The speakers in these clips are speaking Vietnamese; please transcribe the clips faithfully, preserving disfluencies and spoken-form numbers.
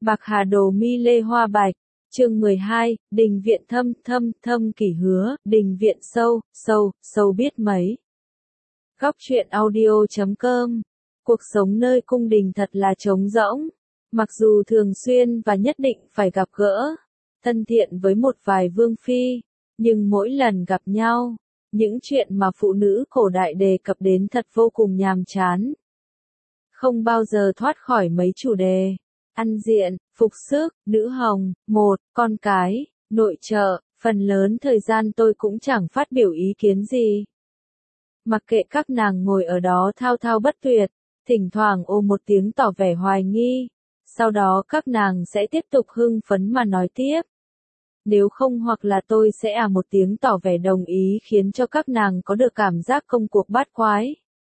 Bạc Hà Đồ Mi Lê Hoa Bạch, chương mười hai, Đình viện thâm thâm thâm kỷ hứa, đình viện sâu, sâu, sâu biết mấy. Góc truyện audio chấm com. Cuộc sống nơi cung đình thật là trống rỗng. Mặc dù thường xuyên và nhất định phải gặp gỡ, thân thiện với một vài vương phi, nhưng mỗi lần gặp nhau, những chuyện mà phụ nữ cổ đại đề cập đến thật vô cùng nhàm chán. Không bao giờ thoát khỏi mấy chủ đề: ăn diện, phục sức, nữ hồng, một, con cái, nội trợ. Phần lớn thời gian tôi cũng chẳng phát biểu ý kiến gì. Mặc kệ các nàng ngồi ở đó thao thao bất tuyệt, thỉnh thoảng ồ một tiếng tỏ vẻ hoài nghi, sau đó các nàng sẽ tiếp tục hưng phấn mà nói tiếp. Nếu không hoặc là tôi sẽ à một tiếng tỏ vẻ đồng ý khiến cho các nàng có được cảm giác công cuộc bát quái.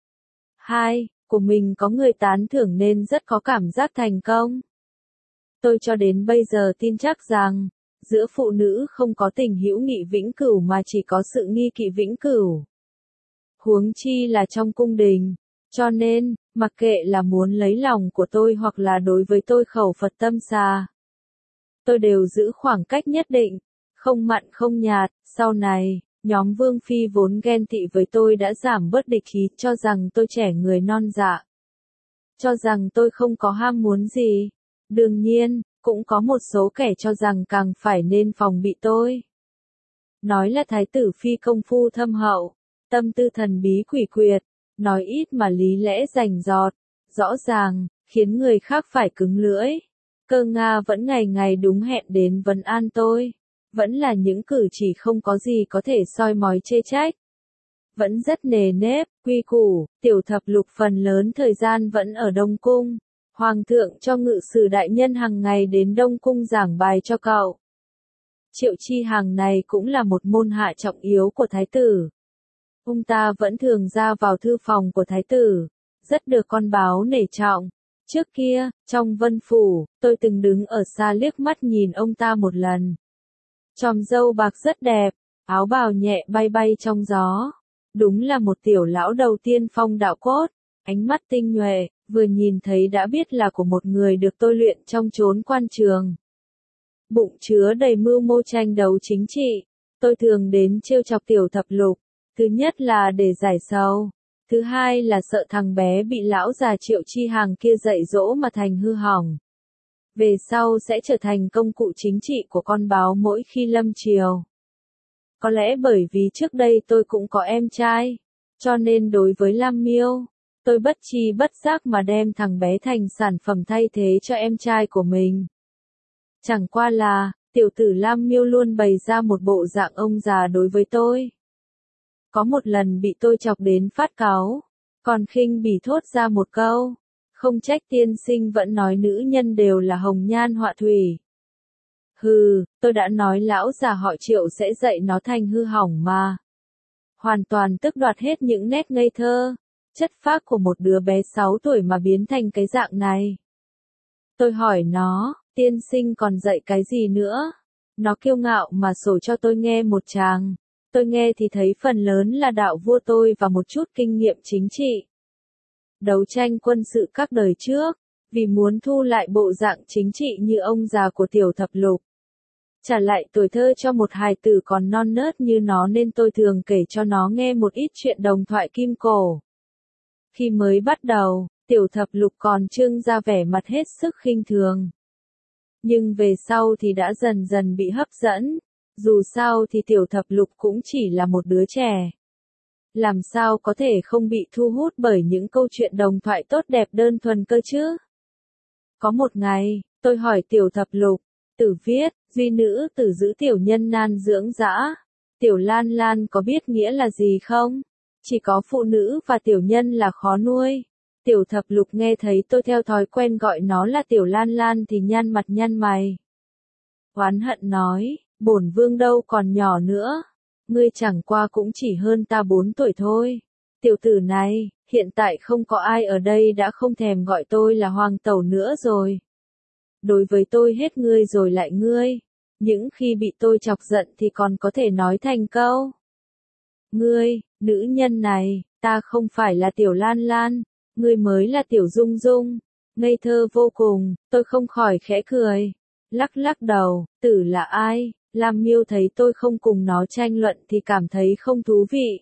Hai, của mình có người tán thưởng nên rất có cảm giác thành công. Tôi cho đến bây giờ tin chắc rằng, giữa phụ nữ không có tình hữu nghị vĩnh cửu mà chỉ có sự nghi kỵ vĩnh cửu. Huống chi là trong cung đình, cho nên, mặc kệ là muốn lấy lòng của tôi hoặc là đối với tôi khẩu Phật tâm xà, tôi đều giữ khoảng cách nhất định, không mặn không nhạt. Sau này, nhóm vương phi vốn ghen tị với tôi đã giảm bớt địch ý, cho rằng tôi trẻ người non dạ, cho rằng tôi không có ham muốn gì. Đương nhiên, cũng có một số kẻ cho rằng càng phải nên phòng bị tôi. Nói là thái tử phi công phu thâm hậu, tâm tư thần bí quỷ quyệt, nói ít mà lý lẽ rành rọt, rõ ràng, khiến người khác phải cứng lưỡi. Cơ Nga vẫn ngày ngày đúng hẹn đến vấn an tôi, vẫn là những cử chỉ không có gì có thể soi mói chê trách. Vẫn rất nề nếp, quy củ. Tiểu thập lục phần lớn thời gian vẫn ở Đông Cung. Hoàng thượng cho ngự sử đại nhân hàng ngày đến Đông Cung giảng bài cho cậu. Triệu Chi Hằng này cũng là một môn hạ trọng yếu của thái tử. Ông ta vẫn thường ra vào thư phòng của thái tử, rất được con báo nể trọng. Trước kia, trong Vân Phủ, tôi từng đứng ở xa liếc mắt nhìn ông ta một lần. Chòm râu bạc rất đẹp, áo bào nhẹ bay bay trong gió. Đúng là một tiểu lão đầu tiên phong đạo cốt, ánh mắt tinh nhuệ, vừa nhìn thấy đã biết là của một người được tôi luyện trong chốn quan trường. Bụng chứa đầy mưu mô tranh đấu chính trị, tôi thường đến trêu chọc tiểu thập lục. Thứ nhất là để giải sầu, thứ hai là sợ thằng bé bị lão già Triệu Chi Hằng kia dạy dỗ mà thành hư hỏng. Về sau sẽ trở thành công cụ chính trị của con báo mỗi khi lâm triều. Có lẽ bởi vì trước đây tôi cũng có em trai, cho nên đối với Lam Miêu, tôi bất chi bất giác mà đem thằng bé thành sản phẩm thay thế cho em trai của mình. Chẳng qua là, tiểu tử Lam Miêu luôn bày ra một bộ dạng ông già đối với tôi. Có một lần bị tôi chọc đến phát cáu, còn khinh bỉ thốt ra một câu, không trách tiên sinh vẫn nói nữ nhân đều là hồng nhan họa thủy. Hừ, tôi đã nói lão già họ Triệu sẽ dạy nó thành hư hỏng mà. Hoàn toàn tước đoạt hết những nét ngây thơ, chất phác của một đứa bé sáu tuổi mà biến thành cái dạng này. Tôi hỏi nó, tiên sinh còn dạy cái gì nữa? Nó kiêu ngạo mà sổ cho tôi nghe một tràng. Tôi nghe thì thấy phần lớn là đạo vua tôi và một chút kinh nghiệm chính trị. Đấu tranh quân sự các đời trước, vì muốn thu lại bộ dạng chính trị như ông già của tiểu thập lục. Trả lại tuổi thơ cho một hài tử còn non nớt như nó nên tôi thường kể cho nó nghe một ít chuyện đồng thoại kim cổ. Khi mới bắt đầu, tiểu thập lục còn trưng ra vẻ mặt hết sức khinh thường. Nhưng về sau thì đã dần dần bị hấp dẫn. Dù sao thì tiểu thập lục cũng chỉ là một đứa trẻ. Làm sao có thể không bị thu hút bởi những câu chuyện đồng thoại tốt đẹp đơn thuần cơ chứ? Có một ngày, tôi hỏi tiểu thập lục, tử viết, duy nữ tử giữ tiểu nhân nan dưỡng dã. Tiểu Lan Lan có biết nghĩa là gì không? Chỉ có phụ nữ và tiểu nhân là khó nuôi. Tiểu thập lục nghe thấy tôi theo thói quen gọi nó là tiểu Lan Lan thì nhăn mặt nhăn mày. Oán hận nói, bổn vương đâu còn nhỏ nữa, ngươi chẳng qua cũng chỉ hơn ta bốn tuổi thôi. Tiểu tử này, hiện tại không có ai ở đây đã không thèm gọi tôi là hoàng tẩu nữa rồi. Đối với tôi hết ngươi rồi lại ngươi, những khi bị tôi chọc giận thì còn có thể nói thành câu. Ngươi, nữ nhân này, ta không phải là tiểu Lan Lan, ngươi mới là tiểu Dung Dung. ngây thơ vô cùng, tôi không khỏi khẽ cười. Lắc lắc đầu, tử là ai? Lam Miêu thấy tôi không cùng nó tranh luận thì cảm thấy không thú vị.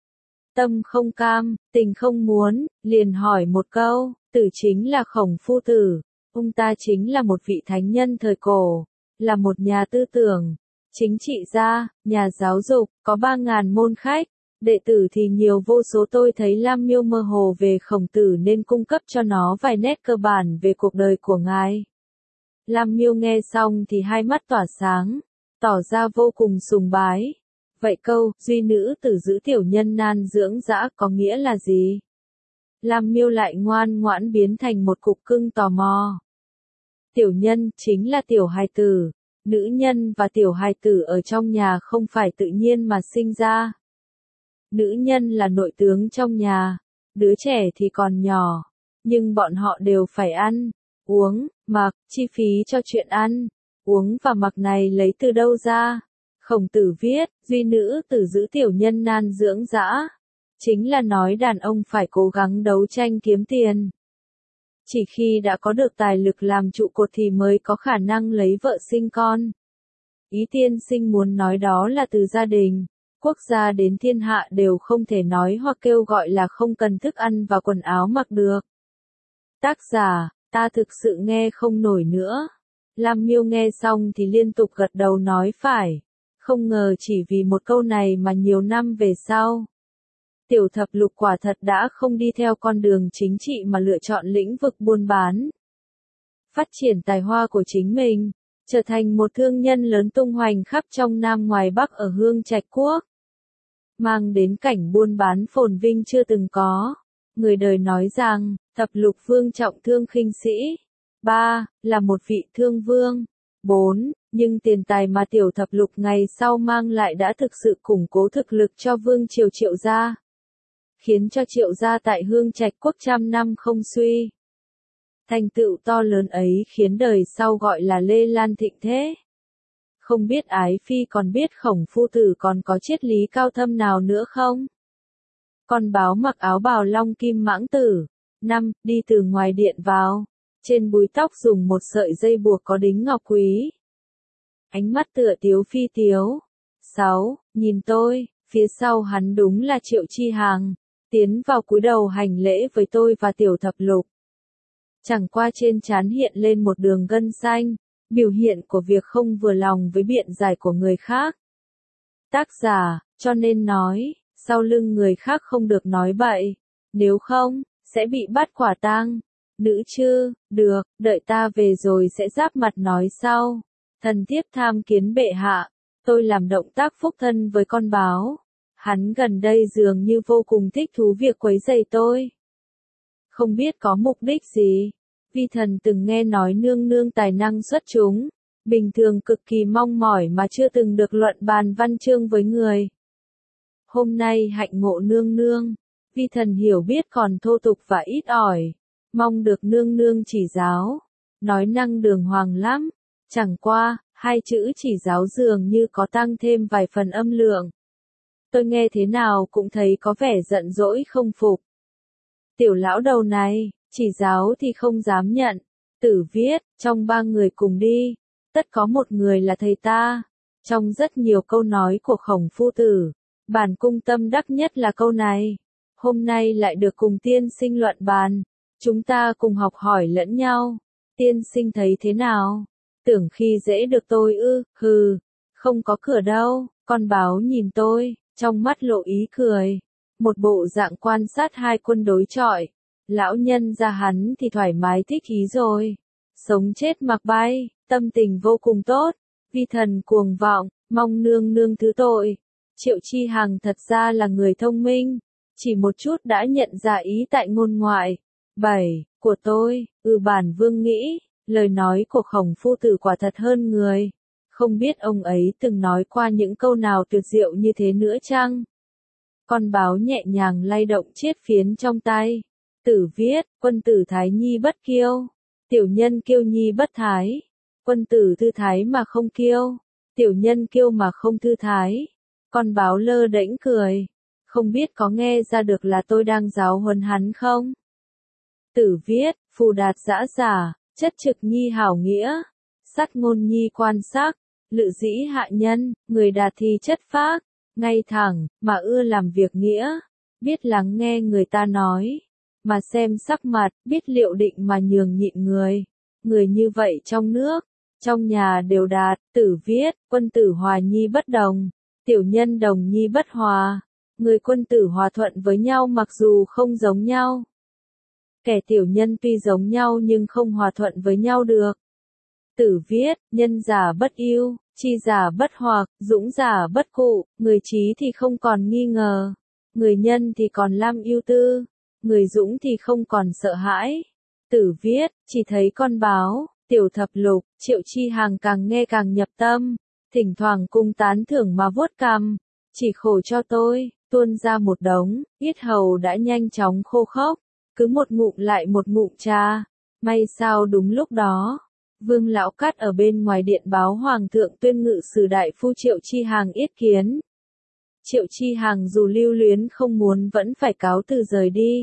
Tâm không cam, tình không muốn, liền hỏi một câu, tử chính là Khổng Phu Tử. Ông ta chính là một vị thánh nhân thời cổ, là một nhà tư tưởng, chính trị gia, nhà giáo dục, có ba ngàn môn khách. Đệ tử thì nhiều vô số. Tôi thấy Lam Miêu mơ hồ về Khổng Tử nên cung cấp cho nó vài nét cơ bản về cuộc đời của ngài. Lam Miêu nghe xong thì hai mắt tỏa sáng, tỏ ra vô cùng sùng bái. Vậy câu, duy nữ tử giữ tiểu nhân nan dưỡng dã có nghĩa là gì? Lam Miêu lại ngoan ngoãn biến thành một cục cưng tò mò. Tiểu nhân chính là tiểu hài tử, nữ nhân và tiểu hài tử ở trong nhà không phải tự nhiên mà sinh ra. Nữ nhân là nội tướng trong nhà, đứa trẻ thì còn nhỏ, nhưng bọn họ đều phải ăn, uống, mặc, chi phí cho chuyện ăn, uống và mặc này lấy từ đâu ra? Khổng Tử viết, duy nữ tử giữ tiểu nhân nan dưỡng dã, chính là nói đàn ông phải cố gắng đấu tranh kiếm tiền. Chỉ khi đã có được tài lực làm trụ cột thì mới có khả năng lấy vợ sinh con. Ý tiên sinh muốn nói đó là từ gia đình, quốc gia đến thiên hạ đều không thể nói hoặc kêu gọi là không cần thức ăn và quần áo mặc được. Tác giả, ta thực sự nghe không nổi nữa. Lam Miêu nghe xong thì liên tục gật đầu nói phải. Không ngờ chỉ vì một câu này mà nhiều năm về sau, Tiểu Thập Lục quả thật đã không đi theo con đường chính trị mà lựa chọn lĩnh vực buôn bán. Phát triển tài hoa của chính mình, trở thành một thương nhân lớn tung hoành khắp trong Nam ngoài Bắc ở Hương Trạch Quốc. Mang đến cảnh buôn bán phồn vinh chưa từng có. Người đời nói rằng, Thập Lục Vương trọng thương khinh sĩ. ba. Là một vị thương vương. bốn. Nhưng tiền tài mà Tiểu Thập Lục ngày sau mang lại đã thực sự củng cố thực lực cho Vương triều Triệu gia, khiến cho Triệu gia tại Hương Trạch Quốc trăm năm không suy. Thành tựu to lớn ấy khiến đời sau gọi là Lê Lan thịnh thế. Không biết Ái Phi còn biết Khổng Phu Tử còn có triết lý cao thâm nào nữa không? Con báo mặc áo bào long kim mãng tử. năm. Đi từ ngoài điện vào. Trên búi tóc dùng một sợi dây buộc có đính ngọc quý. Ánh mắt tựa tiếu phi tiếu. sáu. Nhìn tôi, phía sau hắn đúng là Triệu Chi Hàng, tiến vào cúi đầu hành lễ với tôi và Tiểu Thập Lục. Chẳng qua trên trán hiện lên một đường gân xanh, biểu hiện của việc không vừa lòng với biện giải của người khác. Tác giả, cho nên nói, sau lưng người khác không được nói bậy, nếu không, sẽ bị bắt quả tang. Nữ chứ, được, đợi ta về rồi sẽ giáp mặt nói sau. Thần thiếp tham kiến bệ hạ, tôi làm động tác phúc thân với con báo. Hắn gần đây dường như vô cùng thích thú việc quấy rầy tôi. Không biết có mục đích gì. Vi thần từng nghe nói nương nương tài năng xuất chúng, bình thường cực kỳ mong mỏi mà chưa từng được luận bàn văn chương với người. Hôm nay hạnh ngộ nương nương, vi thần hiểu biết còn thô tục và ít ỏi, mong được nương nương chỉ giáo. Nói năng đường hoàng lắm, chẳng qua, hai chữ chỉ giáo dường như có tăng thêm vài phần âm lượng. Tôi nghe thế nào cũng thấy có vẻ giận dỗi không phục. Tiểu lão đầu này, chỉ giáo thì không dám nhận. Tử viết, trong ba người cùng đi, tất có một người là thầy ta. Trong rất nhiều câu nói của Khổng Phu Tử, bản cung tâm đắc nhất là câu này. Hôm nay lại được cùng tiên sinh luận bàn, chúng ta cùng học hỏi lẫn nhau. Tiên sinh thấy thế nào? Tưởng khi dễ được tôi ư? Hừ, không có cửa đâu. Con báo nhìn tôi, trong mắt lộ ý cười, một bộ dạng quan sát hai quân đối chọi. Lão nhân ra hắn thì thoải mái thích ý rồi, sống chết mặc bay, tâm tình vô cùng tốt. Vi thần cuồng vọng, mong nương nương thứ tội. Triệu Chi Hằng thật ra là người thông minh, chỉ một chút đã nhận ra ý tại ngôn ngoại. bảy. Của tôi, ừ bản vương nghĩ, lời nói của Khổng Phu Tử quả thật hơn người. Không biết ông ấy từng nói qua những câu nào tuyệt diệu như thế nữa chăng? Con báo nhẹ nhàng lay động chiếc phiến trong tay. Tử viết, quân tử thái nhi bất kiêu, tiểu nhân kiêu nhi bất thái. Quân tử thư thái mà không kiêu, tiểu nhân kiêu mà không thư thái. Con báo lơ đễnh cười, không biết có nghe ra được là tôi đang giáo huấn hắn không? Tử viết, phù đạt dã giả, chất trực nhi hảo nghĩa, sắt ngôn nhi quan sắc, lự dĩ hạ nhân, người đạt thì chất phác, ngay thẳng, mà ưa làm việc nghĩa, biết lắng nghe người ta nói, mà xem sắc mặt, biết liệu định mà nhường nhịn người. Người như vậy trong nước, trong nhà đều đạt, Tử viết, quân tử hòa nhi bất đồng, tiểu nhân đồng nhi bất hòa. Người quân tử hòa thuận với nhau mặc dù không giống nhau. Kẻ tiểu nhân tuy giống nhau nhưng không hòa thuận với nhau được. Tử viết, nhân giả bất ưu, chi giả bất hoặc, dũng giả bất cụ, người trí thì không còn nghi ngờ, người nhân thì còn lam ưu tư, người dũng thì không còn sợ hãi. Tử viết, chỉ thấy con báo, tiểu thập lục, Triệu Chi Hằng càng nghe càng nhập tâm, thỉnh thoảng cung tán thưởng mà vuốt cằm, chỉ khổ cho tôi, tuôn ra một đống, yết hầu đã nhanh chóng khô khốc, cứ một ngụm lại một ngụm trà. May sao đúng lúc đó, Vương Lão Cát ở bên ngoài điện báo Hoàng thượng tuyên ngự sử đại phu Triệu Chi Hằng yết kiến. Triệu Chi Hằng dù lưu luyến không muốn vẫn phải cáo từ rời đi.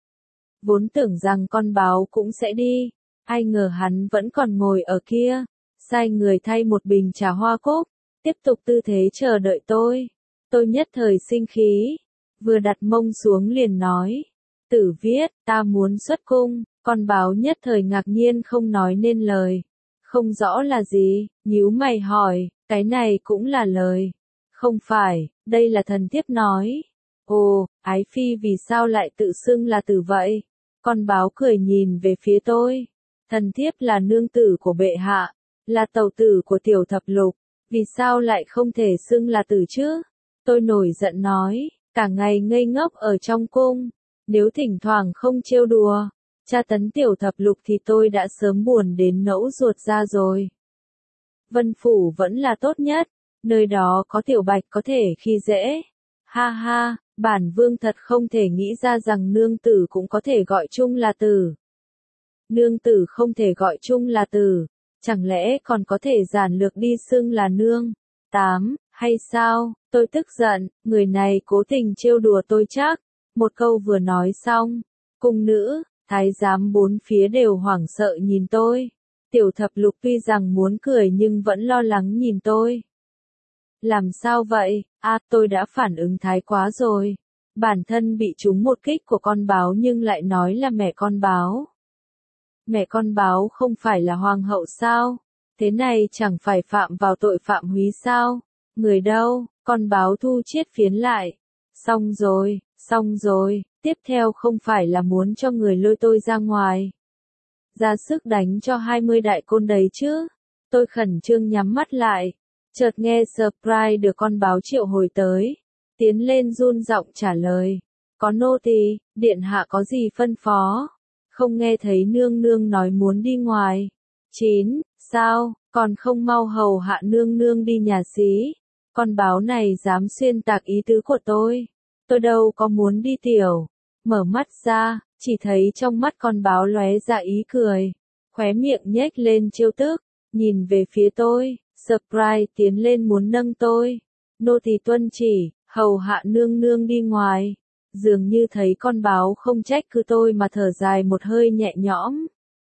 Vốn tưởng rằng con báo cũng sẽ đi, ai ngờ hắn vẫn còn ngồi ở kia, sai người thay một bình trà hoa cúc, tiếp tục tư thế chờ đợi tôi. Tôi nhất thời sinh khí, vừa đặt mông xuống liền nói, Tử viết, ta muốn xuất cung, con báo nhất thời ngạc nhiên không nói nên lời, không rõ là gì, nhíu mày hỏi, cái này cũng là lời, không phải, đây là thần thiếp nói. Ồ, ái phi vì sao lại tự xưng là tử vậy? Con báo cười nhìn về phía tôi, thần thiếp là nương tử của bệ hạ, là tẩu tử của tiểu thập lục, vì sao lại không thể xưng là tử chứ? Tôi nổi giận nói, cả ngày ngây ngốc ở trong cung, nếu thỉnh thoảng không trêu đùa, tra tấn tiểu thập lục thì tôi đã sớm buồn đến nẫu ruột ra rồi. Vân Phủ vẫn là tốt nhất, nơi đó có tiểu bạch có thể khi dễ. Ha ha, bản vương thật không thể nghĩ ra rằng nương tử cũng có thể gọi chung là tử. Nương tử không thể gọi chung là tử, chẳng lẽ còn có thể giản lược đi xưng là nương? Tám, hay sao? Tôi tức giận, người này cố tình trêu đùa tôi chắc. Một câu vừa nói xong, cung nữ, thái giám bốn phía đều hoảng sợ nhìn tôi. Tiểu thập lục tuy rằng muốn cười nhưng vẫn lo lắng nhìn tôi. Làm sao vậy? À, tôi đã phản ứng thái quá rồi. Bản thân bị trúng một kích của con báo nhưng lại nói là mẹ con báo. Mẹ con báo không phải là hoàng hậu sao? Thế này chẳng phải phạm vào tội phạm húy sao? Người đâu? Con báo thu chiết phiến lại. Xong rồi, xong rồi, tiếp theo không phải là muốn cho người lôi tôi ra ngoài. Ra sức đánh cho hai mươi đại côn đấy chứ. Tôi khẩn trương nhắm mắt lại. Chợt nghe surprise được con báo triệu hồi tới. Tiến lên run giọng trả lời. Có nô tỳ, điện hạ có gì phân phó? Không nghe thấy nương nương nói muốn đi ngoài. Chín, sao, còn không mau hầu hạ nương nương đi nhà xí. Con báo này dám xuyên tạc ý tứ của tôi. Tôi đâu có muốn đi tiểu. Mở mắt ra, chỉ thấy trong mắt con báo lóe ra ý cười. Khóe miệng nhếch lên trêu tức, nhìn về phía tôi, surprise tiến lên muốn nâng tôi. Nô tỳ tuân chỉ, hầu hạ nương nương đi ngoài. Dường như thấy con báo không trách cứ tôi mà thở dài một hơi nhẹ nhõm.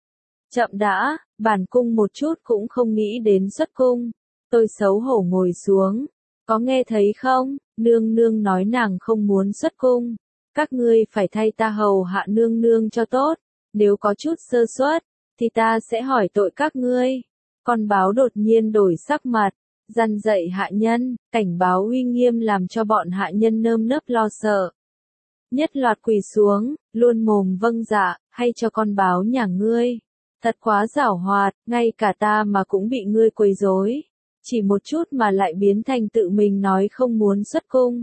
Chậm đã, bản cung một chút cũng không nghĩ đến xuất cung. Tôi xấu hổ ngồi xuống. Có nghe thấy không? Nương nương nói nàng không muốn xuất cung. Các ngươi phải thay ta hầu hạ nương nương cho tốt. Nếu có chút sơ suất, thì ta sẽ hỏi tội các ngươi. Con báo đột nhiên đổi sắc mặt, răn dạy hạ nhân, cảnh báo uy nghiêm làm cho bọn hạ nhân nơm nớp lo sợ. Nhất loạt quỳ xuống, luôn mồm vâng dạ, hay cho con báo nhà ngươi. Thật quá giảo hoạt, ngay cả ta mà cũng bị ngươi quấy rối. Chỉ một chút mà lại biến thành tự mình nói không muốn xuất cung.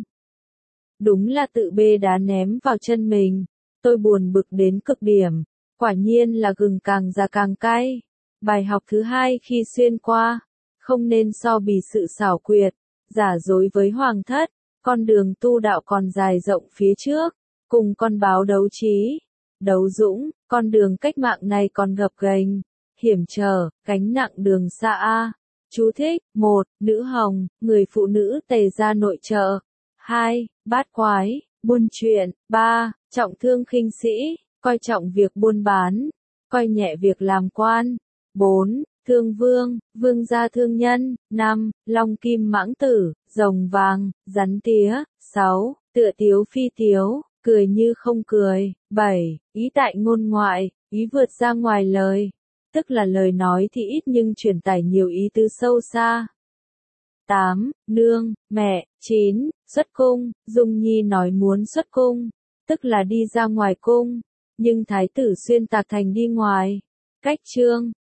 Đúng là tự bê đá ném vào chân mình. Tôi buồn bực đến cực điểm. Quả nhiên là gừng càng già càng cay. Bài học thứ hai khi xuyên qua. Không nên so bì sự xảo quyệt, giả dối với hoàng thất. Con đường tu đạo còn dài rộng phía trước. Cùng con báo đấu trí, đấu dũng, con đường cách mạng này còn gập ghềnh, hiểm trở, gánh nặng đường xa a. Chú thích: một. Nữ hồng, người phụ nữ tề gia nội trợ. hai. Bát quái, buôn chuyện. ba. Trọng thương khinh sĩ, coi trọng việc buôn bán. coi nhẹ việc làm quan. bốn. Thương vương, vương gia thương nhân. năm. Long kim mãng tử, rồng vàng, rắn tía. sáu. Tựa tiếu phi tiếu, cười như không cười. bảy. Ý tại ngôn ngoại, ý vượt ra ngoài lời. Tức là lời nói thì ít nhưng truyền tải nhiều ý tứ sâu xa. tám. Nương, mẹ. chín. Xuất cung, Dung Nhi nói muốn xuất cung, tức là đi ra ngoài cung, nhưng thái tử xuyên tạc thành đi ngoài. Cách chương,